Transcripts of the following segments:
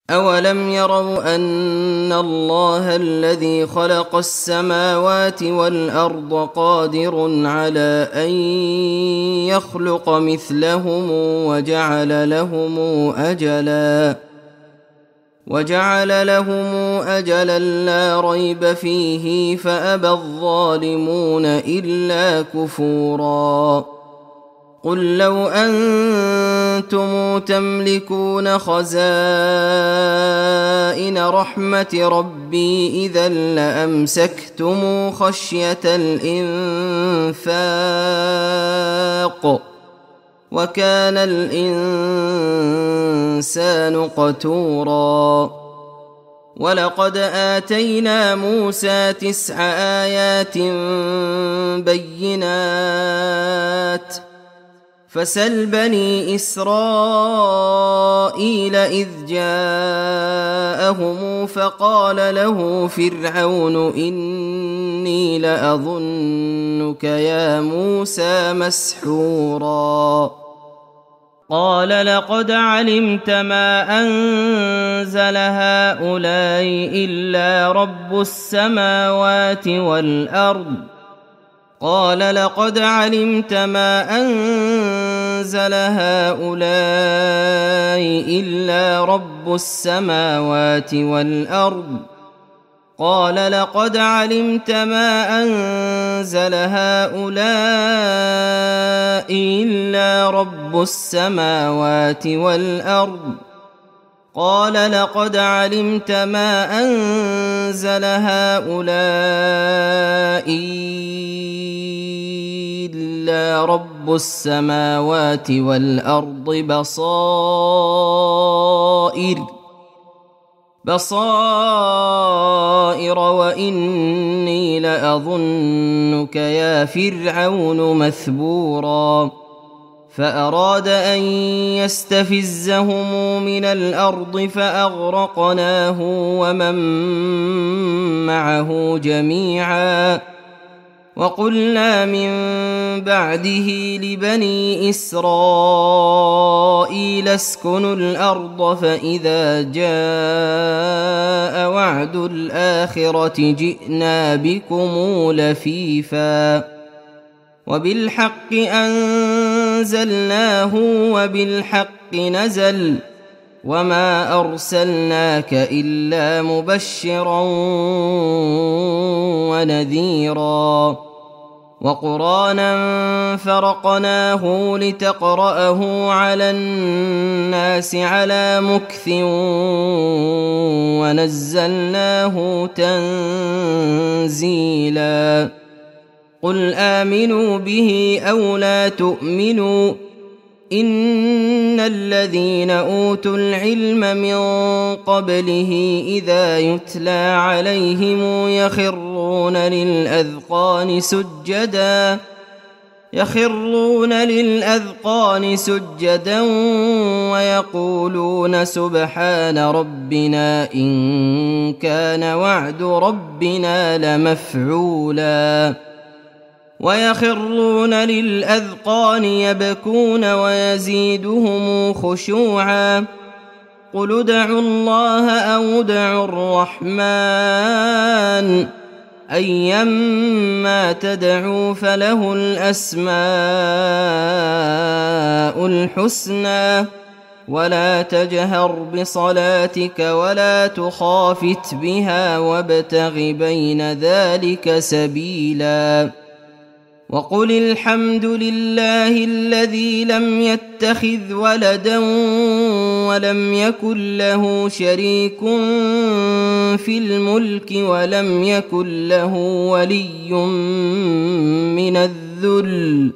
أولم يروا أن الله الذي خلق السماوات والأرض قادر على أن يخلق مثلهم وجعل لهم أجلا لا ريب فيه فأبى الظالمون إلا كفورا. قل لو أنتم تملكون خزائن رحمة ربي إذا لأمسكتم خشية الإنفاق وكان الإنسان قتورا. ولقد آتينا موسى 9 آيات بينات فسل بني إسرائيل إذ جاءهم فقال له فرعون إني لأظنك يا موسى مسحورا. قال لقد علمت ما أنزل هؤلاء إلا رب السماوات والأرض قال لقد علمت ما أنزل هؤلاء إلا رب السماوات والأرض قال لقد علمت ما أنزل هؤلاء إلا رب السماوات والأرض قال لقد علمت ما أنزل هؤلاء إلا رب السماوات والأرض بصائر وإني لأظنك يا فرعون مثبورا. فأراد أن يستفزهم من الأرض فأغرقناه ومن معه جميعا. وقلنا من بعده لبني إسرائيل اسكنوا الأرض فإذا جاء وعد الآخرة جئنا بكم لفيفا وبالحق أنزلناه وبالحق نزل وما أرسلناك إلا مبشرا ونذيرا. وقرآنا فرقناه لتقرأه على الناس على مكث ونزلناه تنزيلا. قل آمنوا به أو لا تؤمنوا إن الذين أوتوا العلم من قبله إذا يتلى عليهم يخرون للأذقان سجدا ويقولون سبحان ربنا إن كان وعد ربنا لمفعولا. ويخرون للأذقان يبكون ويزيدهم خشوعا. قل ادعوا الله أو ادعوا الرحمن أيما تدعوا فله الأسماء الحسنى ولا تجهر بصلاتك ولا تخافت بها وابتغ بين ذلك سبيلا. وقل الحمد لله الذي لم يتخذ ولدا ولم يكن له شريك في الملك ولم يكن له ولي من الذل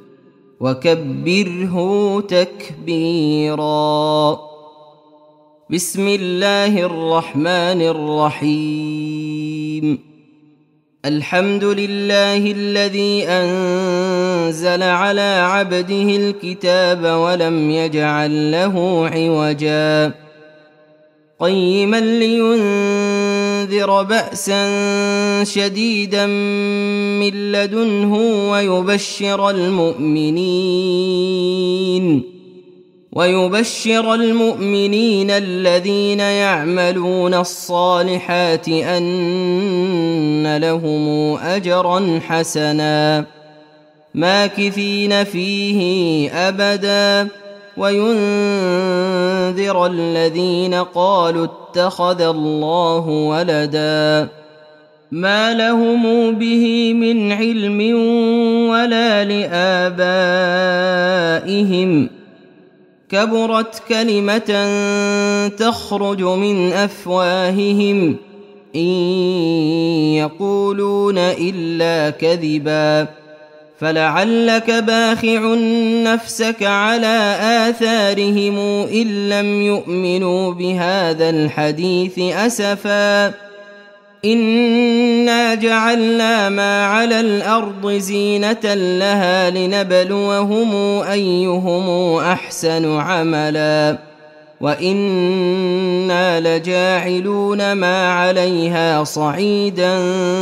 وكبره تكبيرا. بسم الله الرحمن الرحيم. الحمد لله الذي أنزل على عبده الكتاب ولم يجعل له عوجا قيما لينذر بأسا شديدا من لدنه ويبشر المؤمنين ويبشر المؤمنين الذين يعملون الصالحات أن لهم أجرا حسنا ماكثين فيه أبدا وينذر الذين قالوا اتخذ الله ولدا ما لهم به من علم ولا لآبائهم كبرت كلمة تخرج من أفواههم إن يقولون إلا كذبا فلعلك باخع نفسك على آثارهم إن لم يؤمنوا بهذا الحديث أسفا إنا جعلنا ما على الأرض زينة لها لنبلوهم أيهم أحسن عملا وإنا لجاعلون ما عليها صعيدا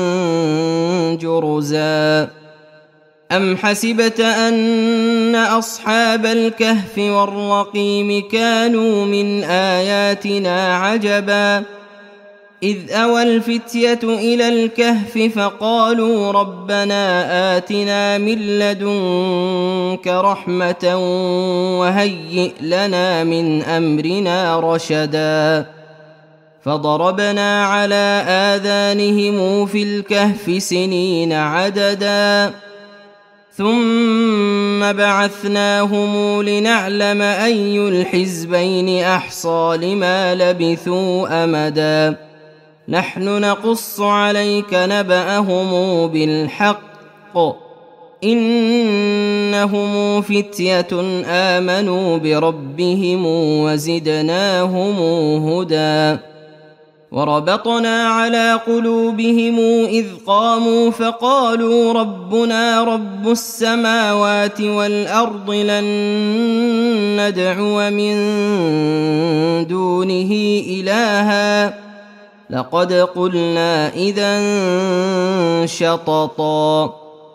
جرزا أم حسبت أن أصحاب الكهف والرقيم كانوا من آياتنا عجبا إذ أوى الفتية إلى الكهف فقالوا ربنا آتنا من لدنك رحمة وهيئ لنا من أمرنا رشدا فضربنا على آذانهم في الكهف سنين عددا ثم بعثناهم لنعلم أي الحزبين أحصى لما لبثوا أمدا نحن نقص عليك نبأهم بالحق إنهم فتية آمنوا بربهم وزدناهم هدى وربطنا على قلوبهم إذ قاموا فقالوا ربنا رب السماوات والأرض لن ندعو من دونه إلها لقد قلنا إذا شططا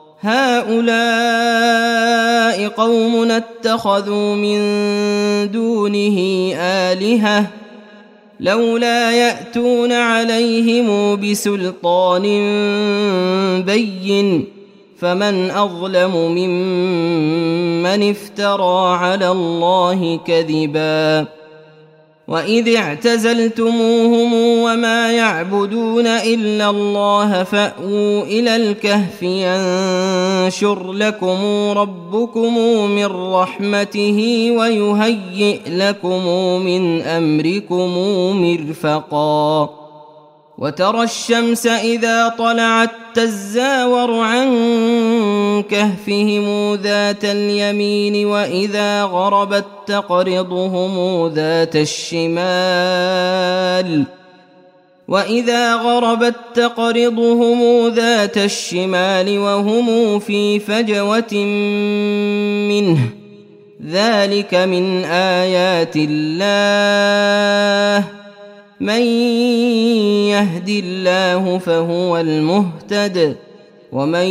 هؤلاء قوم اتخذوا من دونه آلهة لولا يأتون عليهم بسلطان بين فمن أظلم ممن افترى على الله كذبا وإذ اعتزلتموهم وما يعبدون إلا الله فأووا إلى الكهف ينشر لكم ربكم من رحمته ويهيئ لكم من أمركم مرفقا وترى الشمس إذا طلعت تزاور عن كهفهم ذات اليمين وإذا غربت تقرضهم ذات الشمال وهم في فجوة منه ذلك من آيات الله من يهد الله فهو المهتد ومن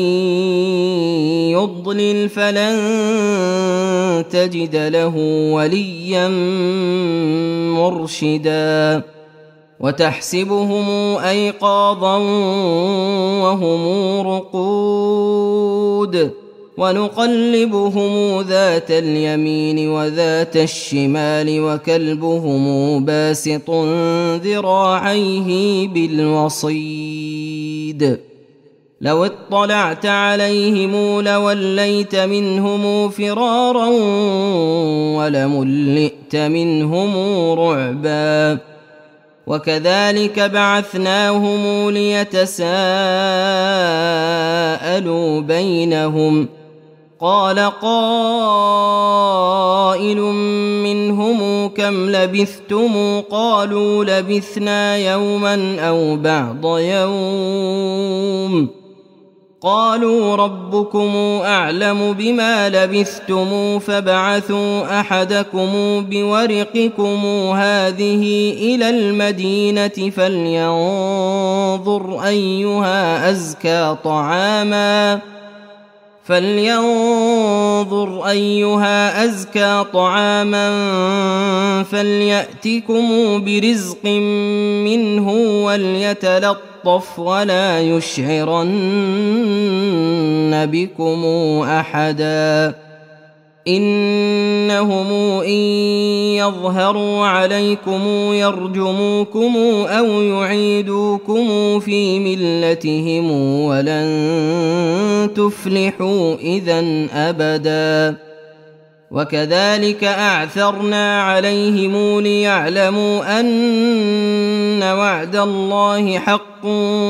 يضلل فلن تجد له وليا مرشدا وتحسبهم أيقاظا وهم رقود ونقلبهم ذات اليمين وذات الشمال وكلبهم باسط ذراعيه بالوصيد لو اطلعت عليهم لوليت منهم فرارا ولملئت منهم رعبا وكذلك بعثناهم ليتساءلوا بينهم قال قائل منهم كم لبثتم قالوا لبثنا يوما أو بعض يوم قالوا ربكم أعلم بما لبثتم فابعثوا أحدكم بورقكم هذه إلى المدينة فلينظر أيها أزكى طعاما فلينظر أيها أزكى طعاما فليأتكم برزق منه وليتلطف ولا يشعرن بكم أحدا إنهم إن يظهروا عليكم يرجموكم أو يعيدوكم في ملتهم ولن تفلحوا إذن أبدا وكذلك أعثرنا عليهم ليعلموا أن وعد الله حق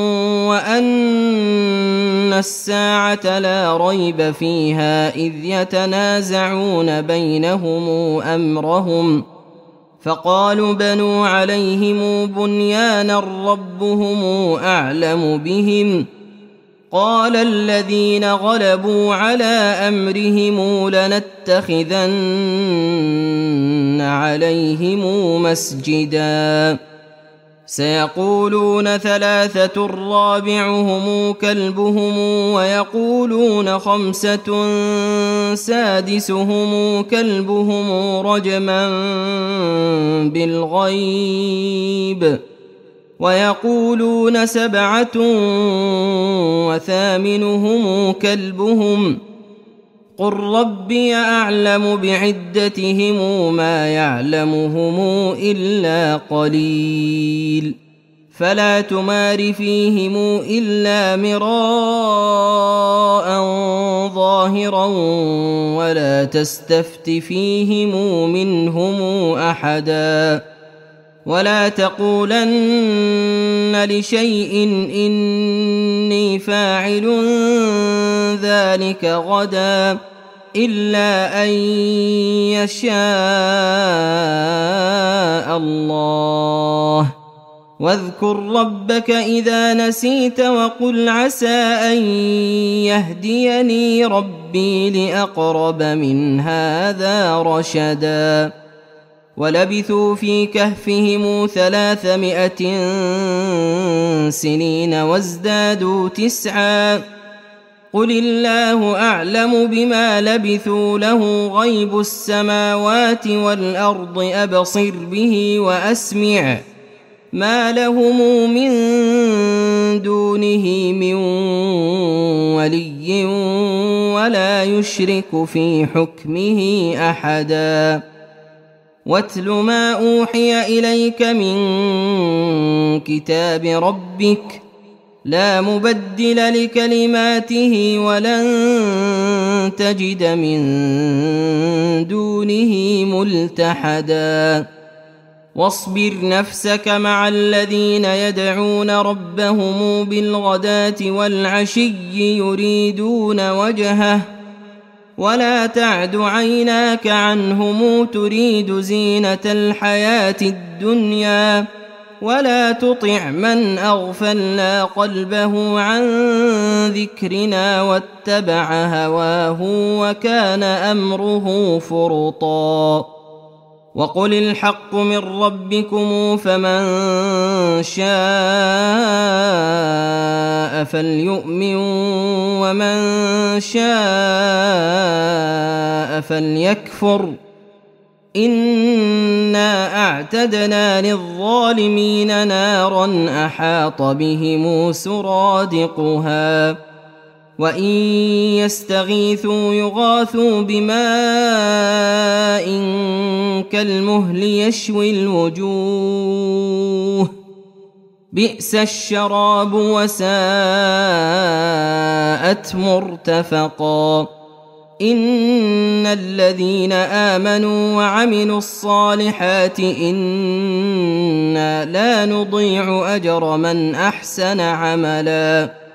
وأن الساعة لا ريب فيها إذ يتنازعون بينهم أمرهم فقالوا بنوا عليهم بنيانا ربهم أعلم بهم قال الذين غلبوا على أمرهم لنتخذن عليهم مسجدا سيقولون ثلاثة رابعهم كلبهم ويقولون خمسة سادسهم كلبهم رجما بالغيب ويقولون سبعة وثامنهم كلبهم قل ربي أعلم بعدتهم ما يعلمهم إلا قليل فلا تمار فيهم إلا مراء ظاهرا ولا تستفت فيهم منهم أحدا ولا تقولن لشيء إني فاعل ذلك غدا إلا أن يشاء الله واذكر ربك إذا نسيت وقل عسى أن يهديني ربي لأقرب من هذا رشدا ولبثوا في كهفهم 300 سنين وازدادوا 9 قل الله أعلم بما لبثوا له غيب السماوات والأرض أبصر به وأسمع ما لهم من دونه من ولي ولا يشرك في حكمه أحدا واتل ما أوحي إليك من كتاب ربك لا مبدل لكلماته ولن تجد من دونه ملتحدا واصبر نفسك مع الذين يدعون ربهم بالغداة والعشي يريدون وجهه ولا تعد عيناك عنهم تريد زينة الحياة الدنيا ولا تطع من أغفلنا قلبه عن ذكرنا واتبع هواه وكان أمره فرطا وقل الحق من ربكم فمن شاء فليؤمن ومن شاء فليكفر إنا أعتدنا للظالمين نارا أحاط بهم سرادقها وإن يستغيثوا يغاثوا بماء كالمهل يشوي الوجوه بئس الشراب وساءت مرتفقا إن الذين آمنوا وعملوا الصالحات إنا لا نضيع أجر من أحسن عملا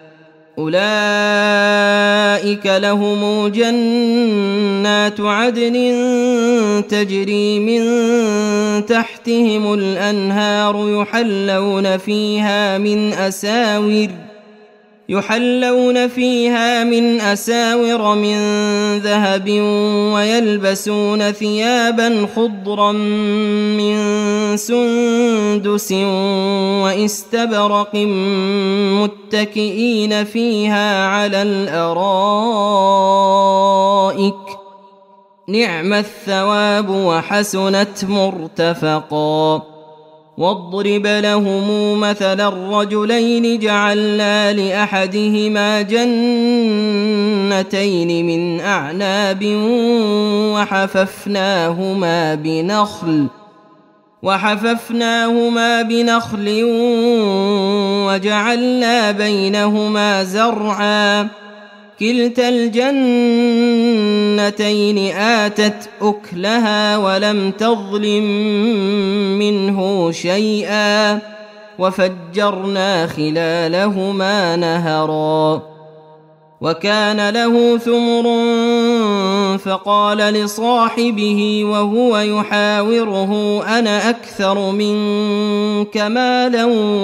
أولئك لهم جنات عدن تجري من تحتهم الأنهار يحلون فيها من يحلون فيها من أساور من ذهب ويلبسون ثيابا خضرا من سندس واستبرق متكئين فيها على الأرائك نعم الثواب وحسنت مرتفقا. واضرب لهم مثلا الرجلين جعلنا لأحدهما جنتين من أعناب وحففناهما بنخل وجعلنا بينهما زرعا كلتا الجنتين آتت أكلها ولم تظلم منه شيئا وفجرنا خلالهما نهرا. وكان له ثمر فقال لصاحبه وهو يحاوره أنا أكثر منك مالا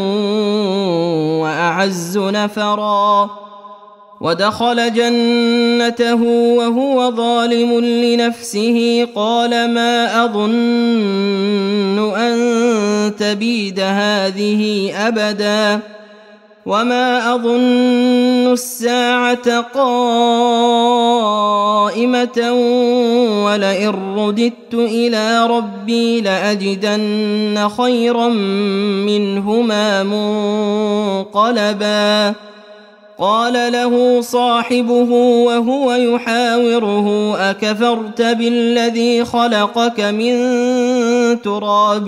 وأعز نفرا. ودخل جنته وهو ظالم لنفسه قال ما أظن أن تبيد هذه أبدا وما أظن الساعة قائمة ولئن رددت إلى ربي لأجدن خيرا منهما منقلبا. قال له صاحبه وهو يحاوره أكفرت بالذي خلقك من تراب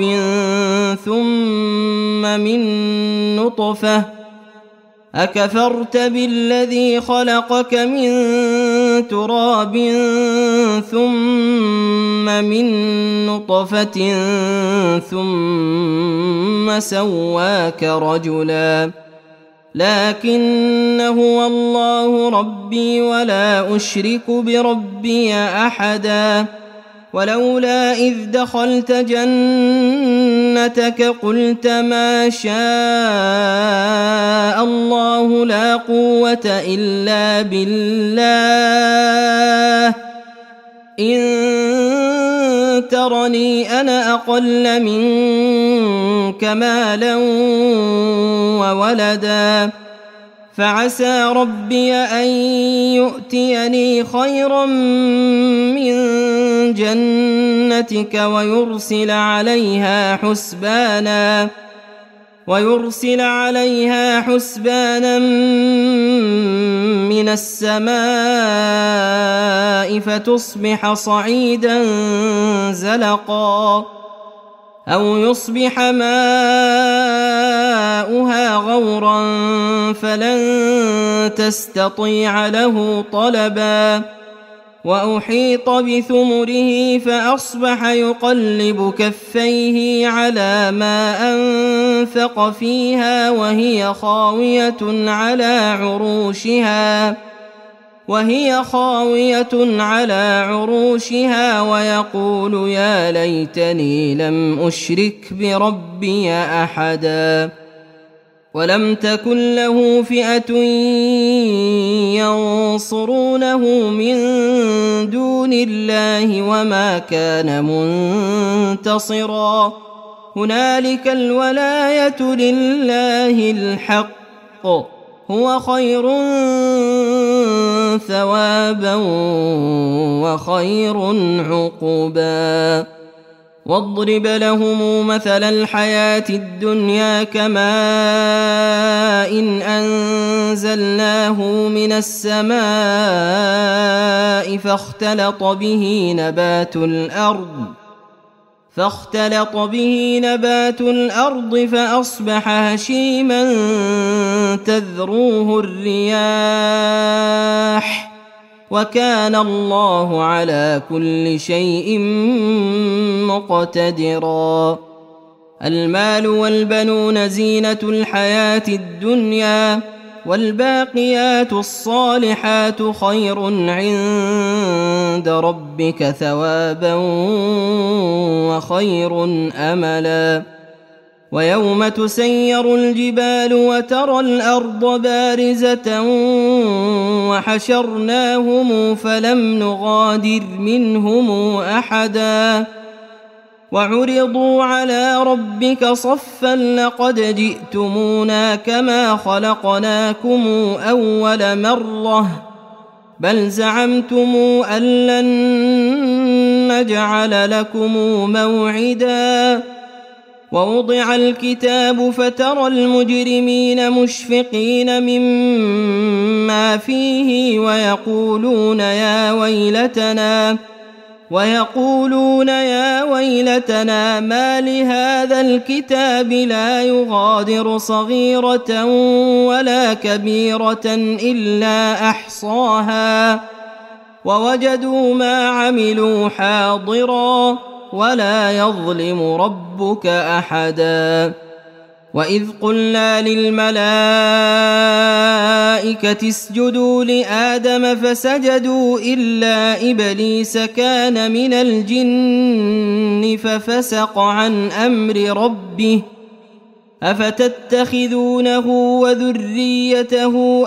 ثم من نطفة ثم سواك رجلا لكن هو الله ربي ولا أشرك بربي أحدا. ولولا إذ دخلت جنتك قلت ما شاء الله لا قوة إلا بالله إن ترني أنا أقل منك مالا وولدا فعسى ربي أن يؤتيني خيرا من جنتك ويرسل عليها حسبانا من السماء فتصبح صعيدا زلقا أو يصبح ماؤها غورا فلن تستطيع له طلبا. وأحيط بثمره فأصبح يقلب كفيه على ما أنفق فيها وهي خاوية على عروشها ويقول يا ليتني لم أشرك بربي أحدا. ولم تكن له فئة ينصرونه من دون الله وما كان منتصرا. هنالك الولاية لله الحق هو خير ثوابا وخير عقبا. واضرب لهم مثل الحياة الدنيا كماء إن أنزلناه من السماء فاختلط به نبات الأرض فأصبح هشيما تذروه الرياح وكان الله على كل شيء مقتدرا. المال والبنون زينة الحياة الدنيا والباقيات الصالحات خير عند ربك ثوابا وخير أملا. ويوم تسير الجبال وترى الأرض بارزة وحشرناهم فلم نغادر منهم أحدا وعرضوا على ربك صفا لقد جئتمونا كما خلقناكم أول مرة بل زعمتم أن لن نجعل لكم موعدا ووضع الكتاب فترى المجرمين مشفقين مما فيه ويقولون يا ويلتنا ما لهذا الكتاب لا يغادر صغيرة ولا كبيرة إلا أحصاها ووجدوا ما عملوا حاضرا ولا يظلم ربك أحدا وإذ قلنا للملائكة اسجدوا لآدم فسجدوا إلا إبليس كان من الجن ففسق عن أمر ربه أفتتخذونه وذريته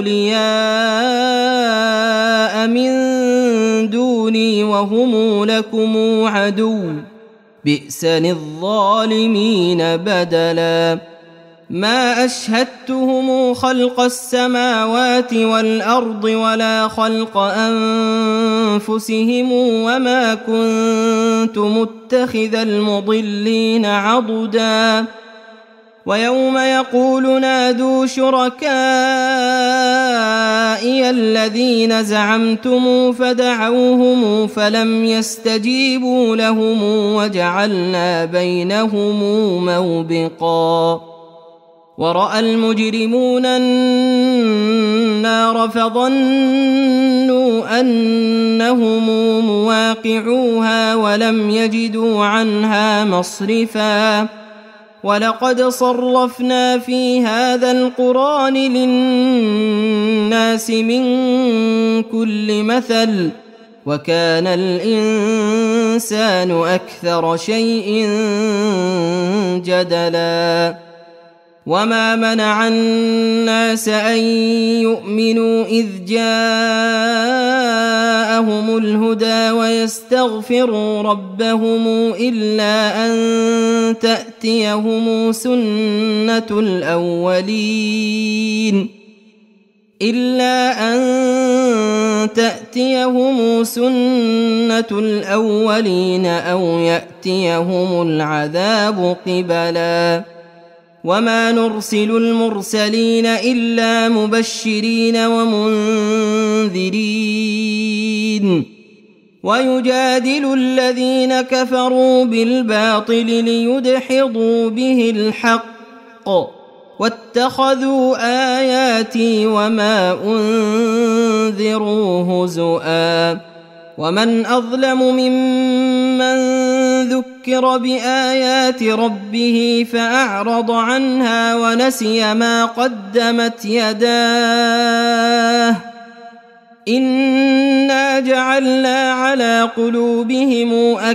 أولياء من دوني وهم لكم عدو بئس للظالمين بدلا ما أشهدتهم خلق السماوات والأرض ولا خلق أنفسهم وما كنت متخذ المضلين عضدا ويوم يقول نادوا شركائي الذين زعمتم فدعوهم فلم يستجيبوا لهم وجعلنا بينهم موبقا ورأى المجرمون النار فظنوا أنهم مواقعوها ولم يجدوا عنها مصرفا ولقد صرفنا في هذا القرآن للناس من كل مثل وكان الإنسان أكثر شيء جدلا وما منع الناس أن يؤمنوا إذ جاءهم الهدى ويستغفروا ربهم إلا أن تأتيهم سنة الأولين أو يأتيهم العذاب قبلا وما نرسل المرسلين إلا مبشرين ومنذرين ويجادل الذين كفروا بالباطل ليدحضوا به الحق واتخذوا آياتي وما أنذروا هزؤا ومن أظلم ممن ذكر بآيات ربه فأعرض عنها ونسي ما قدمت يداه إنا جعلنا على قلوبهم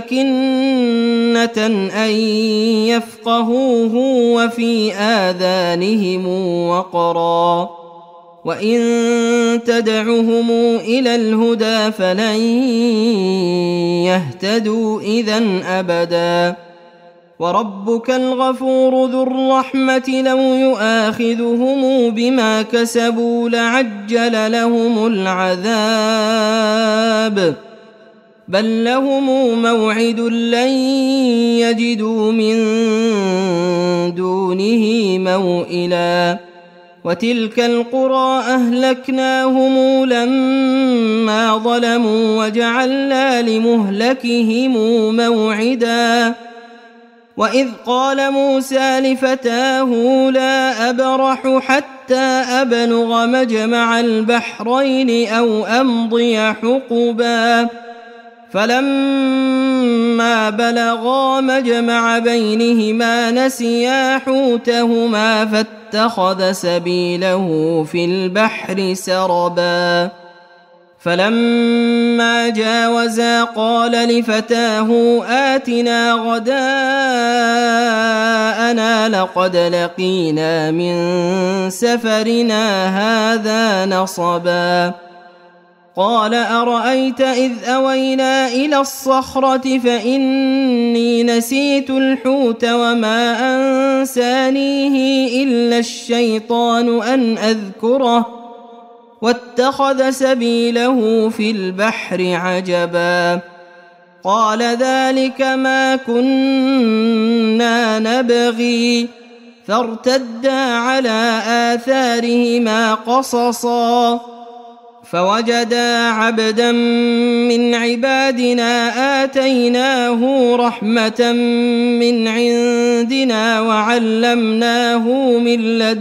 أكنة أن يفقهوه وفي آذانهم وقرا وإن تدعهم إلى الهدى فلن يهتدوا إذن أبدا وربك الغفور ذو الرحمة لو يؤاخذهم بما كسبوا لعجل لهم العذاب بل لهم موعد لن يجدوا من دونه موئلا وتلك القرى أهلكناهم لما ظلموا وجعلنا لمهلكهم موعدا وإذ قال موسى لفتاه لا أبرح حتى أبلغ مجمع البحرين أو أمضي حقبا فلما بلغا مجمع بينهما نسيا حوتهما فاتخذ سبيله في البحر سربا فلما جاوزا قال لفتاه آتنا غداءنا لقد لقينا من سفرنا هذا نصبا قال أرأيت إذ أوينا إلى الصخرة فإني نسيت الحوت وما أنسانيه إلا الشيطان أن أذكره واتخذ سبيله في البحر عجبا قال ذلك ما كنا نبغي فارتدا على آثارهما قصصا فوجدا عبدا من عبادنا آتيناه رحمة من عندنا وعلمناه من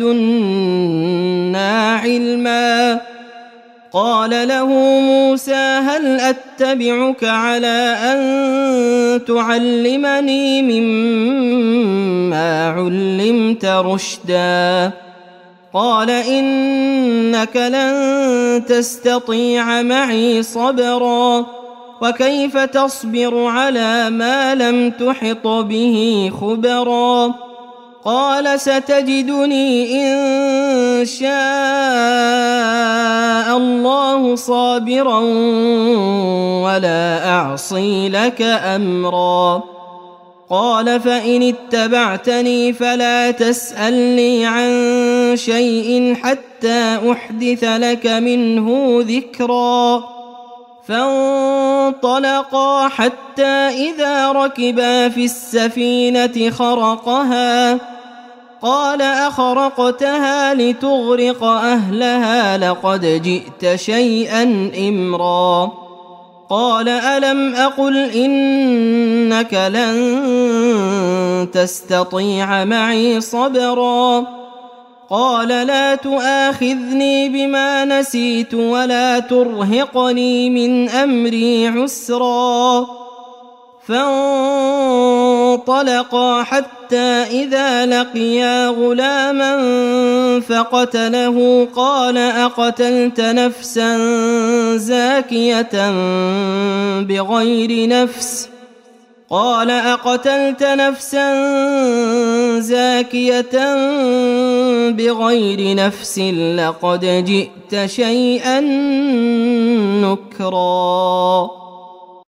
لدنا علما قال له موسى هل أتبعك على أن تعلمني مما علمت رشدا قال إنك لن تستطيع معي صبرا وكيف تصبر على ما لم تحط به خبرا قال ستجدني إن شاء الله صابرا ولا أعصي لك أمرا قال فإن اتبعتني فلا تسألني عن شيء حتى أحدث لك منه ذكرا فانطلقا حتى إذا ركبا في السفينة خرقها قال أخرقتها لتغرق أهلها لقد جئت شيئا إمرا قال ألم أقل إنك لن تستطيع معي صبرا قال لا تؤاخذني بما نسيت ولا ترهقني من أمري عسرا فانطلقا حتى إذا لقيا غلاما فقتله قال أقتلت نفسا زاكية بغير نفس قال أقتلت نفسا زاكية بغير نفس لقد جئت شيئا نكرا